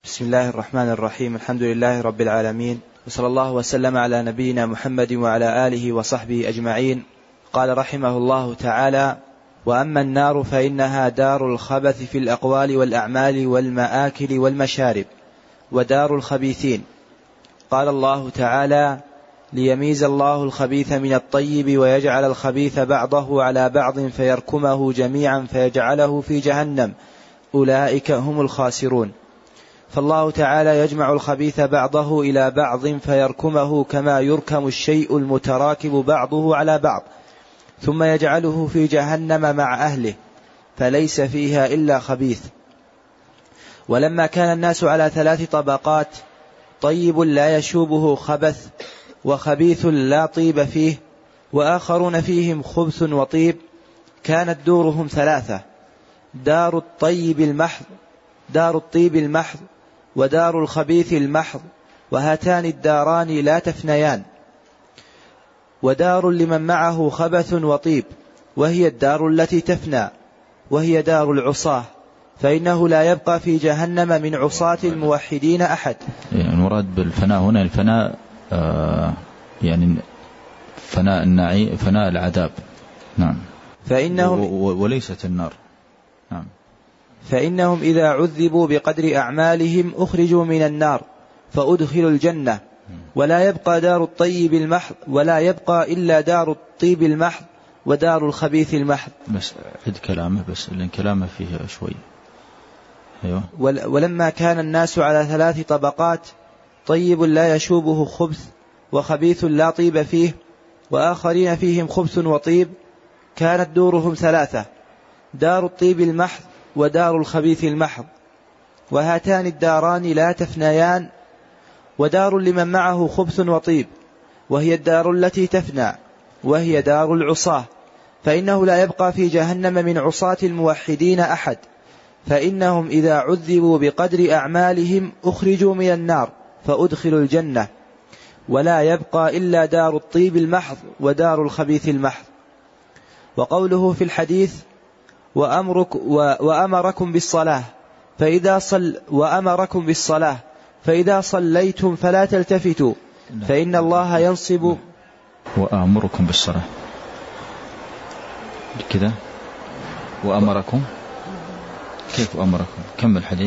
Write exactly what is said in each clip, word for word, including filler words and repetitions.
بسم الله الرحمن الرحيم. الحمد لله رب العالمين، وصلى الله وسلم على نبينا محمد وعلى آله وصحبه أجمعين. قال رحمه الله تعالى: وأما النار فإنها دار الخبث في الأقوال والأعمال والمآكل والمشارب، ودار الخبيثين. قال الله تعالى: ليميز الله الخبيث من الطيب ويجعل الخبيث بعضه على بعض فيركمه جميعا فيجعله في جهنم، أولئك هم الخاسرون. فالله تعالى يجمع الخبيث بعضه إلى بعض فيركمه كما يركم الشيء المتراكب بعضه على بعض، ثم يجعله في جهنم مع أهله فليس فيها إلا خبيث. ولما كان الناس على ثلاث طبقات: طيب لا يشوبه خبث، وخبيث لا طيب فيه، وآخرون فيهم خبث وطيب، كانت دورهم ثلاثة: دار الطيب المحض، دار الطيب المحض، ودار الخبيث المحض، وهاتان الداران لا تفنيان. ودار لمن معه خبث وطيب، وهي الدار التي تفنى، وهي دار العصاة، فإنه لا يبقى في جهنم من عصاة الموحدين أحد. المراد بالفناء هنا الفناء آه يعني فناء النعي، فناء العذاب. نعم. فإنهم وليست النار. نعم. فإنهم إذا عذبوا بقدر أعمالهم أخرجوا من النار فأدخلوا الجنة، ولا يبقى دار الطيب المحض، ولا يبقى إلا دار الطيب المحض ودار الخبيث المحض. بس عد كلامه، بس لأن كلامه فيه شوي. أيوة. ولما كان الناس على ثلاث طبقات: طيب لا يشوبه خبث، وخبيث لا طيب فيه، وآخرين فيهم خبث وطيب، كانت دورهم ثلاثة: دار الطيب المحض، ودار الخبيث المحض، وهاتان الداران لا تفنيان. ودار لمن معه خبث وطيب، وهي الدار التي تفنى، وهي دار العصاة، فإنه لا يبقى في جهنم من عصاة الموحدين أحد، فإنهم إذا عذبوا بقدر أعمالهم أخرجوا من النار فأدخلوا الجنة، ولا يبقى إلا دار الطيب المحض ودار الخبيث المحض. وقوله في الحديث: وأمرك وأمركم بالصلاة فإذا صل وأمركم بالصلاة فإذا صليتم فلا تلتفتوا فإن الله ينصب. وأمركم بالصلاة كذا، وأمركم كيف أمركم؟ كم الحديث؟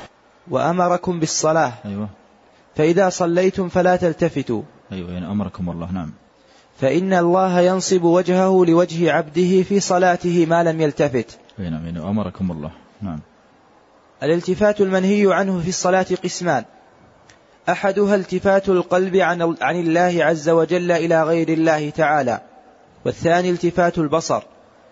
وأمركم بالصلاة. أيوة. فإذا صليتم فلا تلتفتوا. أيوة، يعني أمركم الله. نعم. فإن الله ينصب وجهه لوجه عبده في صلاته ما لم يلتفت. نعم، يعني أمركم الله. نعم. الالتفات المنهي عنه في الصلاة قسمان: أحدها التفات القلب عن عن الله عز وجل إلى غير الله تعالى، والثاني التفات البصر،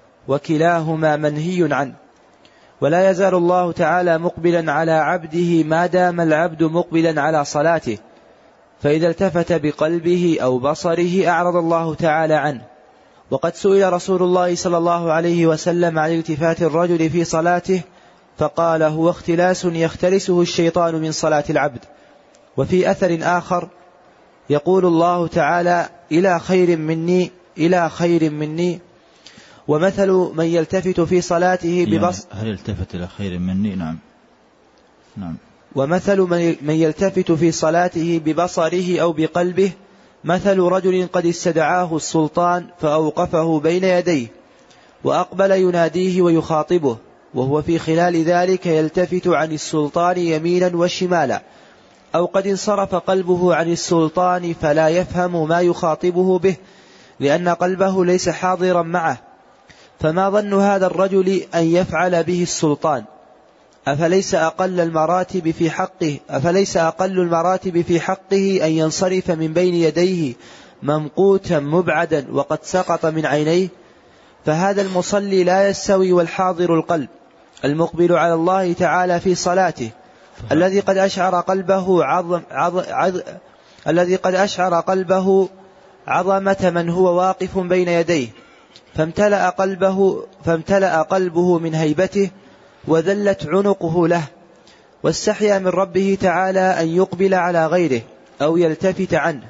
وكلاهما منهي عنه. ولا يزال الله تعالى مقبلا على عبده ما دام العبد مقبلا على صلاته، فإذا التفت بقلبه أو بصره أعرض الله تعالى عنه. وقد سئل رسول الله صلى الله عليه وسلم عن التفات الرجل في صلاته فقال: هو اختلاس يختلسه الشيطان من صلاة العبد. وفي أثر آخر يقول الله تعالى: إلى خير مني، إلى خير مني. ومثل من يلتفت في صلاته ببصر يعني هل يلتفت إلى خير مني؟ نعم. نعم. ومثل من يلتفت في صلاته ببصره أو بقلبه مثل رجل قد استدعاه السلطان فأوقفه بين يديه وأقبل يناديه ويخاطبه، وهو في خلال ذلك يلتفت عن السلطان يمينا وشمالا، أو قد انصرف قلبه عن السلطان فلا يفهم ما يخاطبه به لأن قلبه ليس حاضرا معه. فما ظن هذا الرجل أن يفعل به السلطان؟ أفليس أقل المراتب في حقه أفليس أقل المراتب في حقه أن ينصرف من بين يديه ممقوتا مبعدا وقد سقط من عينيه؟ فهذا المصلي لا يستوي والحاضر القلب المقبل على الله تعالى في صلاته الذي قد أشعر قلبه عظم عظ عظ الذي قد أشعر قلبه عظمة من هو واقف بين يديه، فامتلأ قلبه فامتلأ قلبه من هيبته وذلت عنقه له، واستحيا من ربه تعالى أن يقبل على غيره أو يلتفت عنه.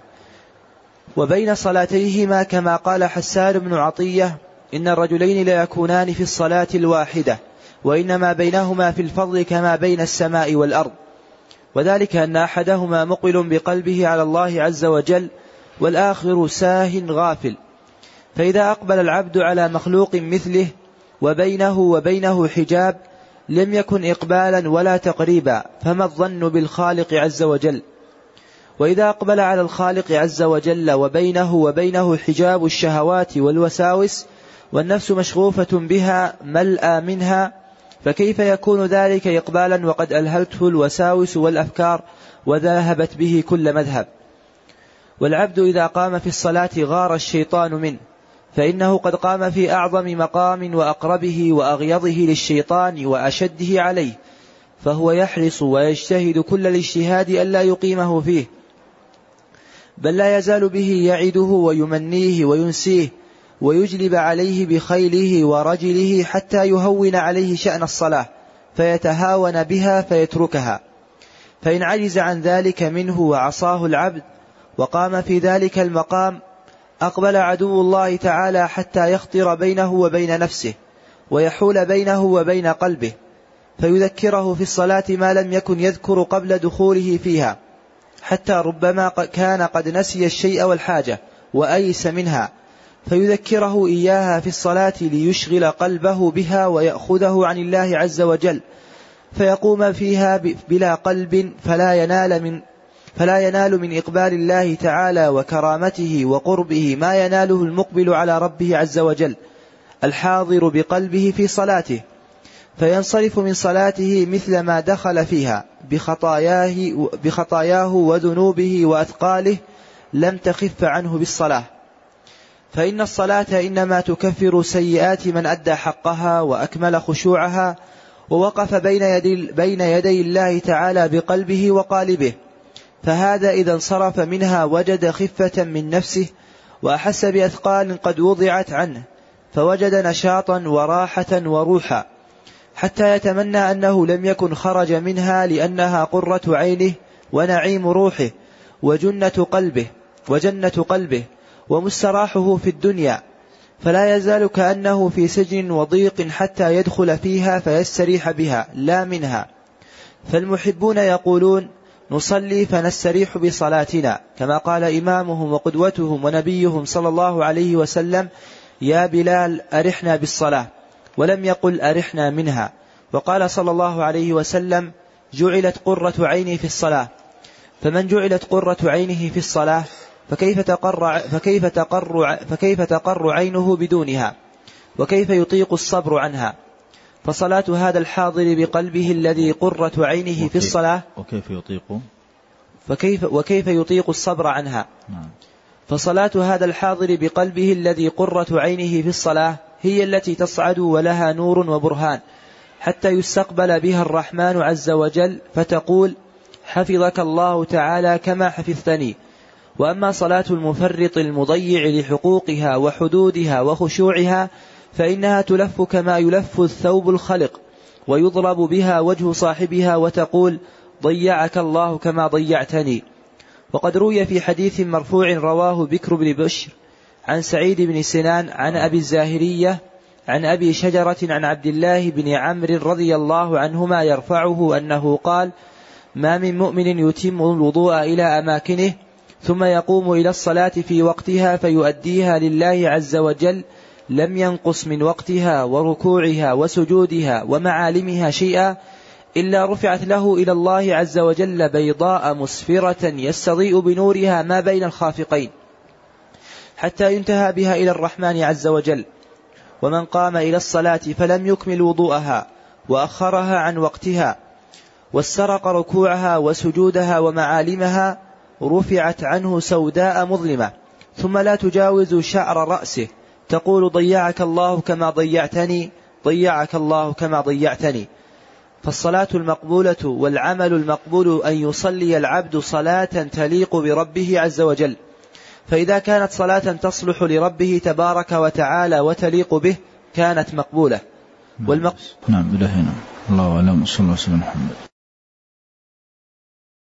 وبين صلاتيهما كما قال حسان بن عطية: إن الرجلين لا يكونان في الصلاة الواحدة، وإنما بينهما في الفضل كما بين السماء والأرض. وذلك أن أحدهما مقبل بقلبه على الله عز وجل والآخر ساه غافل. فإذا أقبل العبد على مخلوق مثله وبينه وبينه حجاب لم يكن إقبالا ولا تقريبا، فما الظن بالخالق عز وجل؟ وإذا أقبل على الخالق عز وجل وبينه وبينه حجاب الشهوات والوساوس والنفس مشغوفة بها ملأى منها، فكيف يكون ذلك إقبالا وقد ألهته الوساوس والأفكار وذهبت به كل مذهب؟ والعبد إذا قام في الصلاة غار الشيطان منه، فإنه قد قام في أعظم مقام وأقربه وأغيظه للشيطان وأشده عليه، فهو يحرص ويجتهد كل الاجتهاد ألا يقيمه فيه، بل لا يزال به يعده ويمنيه وينسيه ويجلب عليه بخيله ورجله حتى يهون عليه شأن الصلاة فيتهاون بها فيتركها. فإن عجز عن ذلك منه وعصاه العبد وقام في ذلك المقام أقبل عدو الله تعالى حتى يخطر بينه وبين نفسه ويحول بينه وبين قلبه، فيذكره في الصلاة ما لم يكن يذكر قبل دخوله فيها، حتى ربما كان قد نسي الشيء والحاجة وأيس منها، فيذكره إياها في الصلاة ليشغل قلبه بها ويأخذه عن الله عز وجل، فيقوم فيها بلا قلب فلا ينال من فلا ينال من إقبال الله تعالى وكرامته وقربه ما يناله المقبل على ربه عز وجل الحاضر بقلبه في صلاته، فينصرف من صلاته مثل ما دخل فيها بخطاياه, بخطاياه وذنوبه وأثقاله لم تخف عنه بالصلاة. فإن الصلاة إنما تكفر سيئات من أدى حقها وأكمل خشوعها ووقف بين يدي, بين يدي الله تعالى بقلبه وقالبه، فهذا إذا انصرف منها وجد خفة من نفسه وأحس بأثقال قد وضعت عنه، فوجد نشاطا وراحة وروحا، حتى يتمنى أنه لم يكن خرج منها، لأنها قرة عينه ونعيم روحه وجنة قلبه وجنة قلبه ومستراحه في الدنيا، فلا يزال كأنه في سجن وضيق حتى يدخل فيها فيستريح بها لا منها. فالمحبون يقولون نصلي فنستريح بصلاتنا، كما قال إمامهم وقدوتهم ونبيهم صلى الله عليه وسلم يا بلال أرحنا بالصلاة، ولم يقل أرحنا منها. وقال صلى الله عليه وسلم جعلت قرة عيني في الصلاة، فمن جعلت قرة عينه في الصلاة فكيف تقر, فكيف تقر, فكيف تقر عينه بدونها، وكيف يطيق الصبر عنها؟ فصلاة هذا الحاضر بقلبه الذي قرة عينه في الصلاة وكيف يطيق فكيف وكيف يطيق الصبر عنها. فصلاة هذا الحاضر بقلبه الذي قرة عينه في الصلاة هي التي تصعد ولها نور وبرهان حتى يستقبل بها الرحمن عز وجل، فتقول حفظك الله تعالى كما حفظتني. وأما صلاة المفرط المضيع لحقوقها وحدودها وخشوعها فإنها تلف كما يلف الثوب الخلق ويضرب بها وجه صاحبها وتقول ضيعك الله كما ضيعتني. وقد روي في حديث مرفوع رواه بكر بن بشر عن سعيد بن سنان عن أبي الزاهرية عن أبي شجرة عن عبد الله بن عمرو رضي الله عنهما يرفعه أنه قال ما من مؤمن يتم الوضوء إلى أماكنه ثم يقوم إلى الصلاة في وقتها فيؤديها لله عز وجل لم ينقص من وقتها وركوعها وسجودها ومعالمها شيئا إلا رفعت له إلى الله عز وجل بيضاء مسفرة يستضيء بنورها ما بين الخافقين حتى ينتهى بها إلى الرحمن عز وجل. ومن قام إلى الصلاة فلم يكمل وضوءها وأخرها عن وقتها واسترق ركوعها وسجودها ومعالمها رفعت عنه سوداء مظلمة ثم لا تجاوز شعر رأسه تقول ضيعك الله كما ضيعتني ضيعك الله كما ضيعتني. فالصلاة المقبولة والعمل المقبول أن يصلي العبد صلاة تليق بربه عز وجل، فإذا كانت صلاة تصلح لربه تبارك وتعالى وتليق به كانت مقبولة. نعم إلى هنا. الله أعلم. صلى الله عليه وسلم.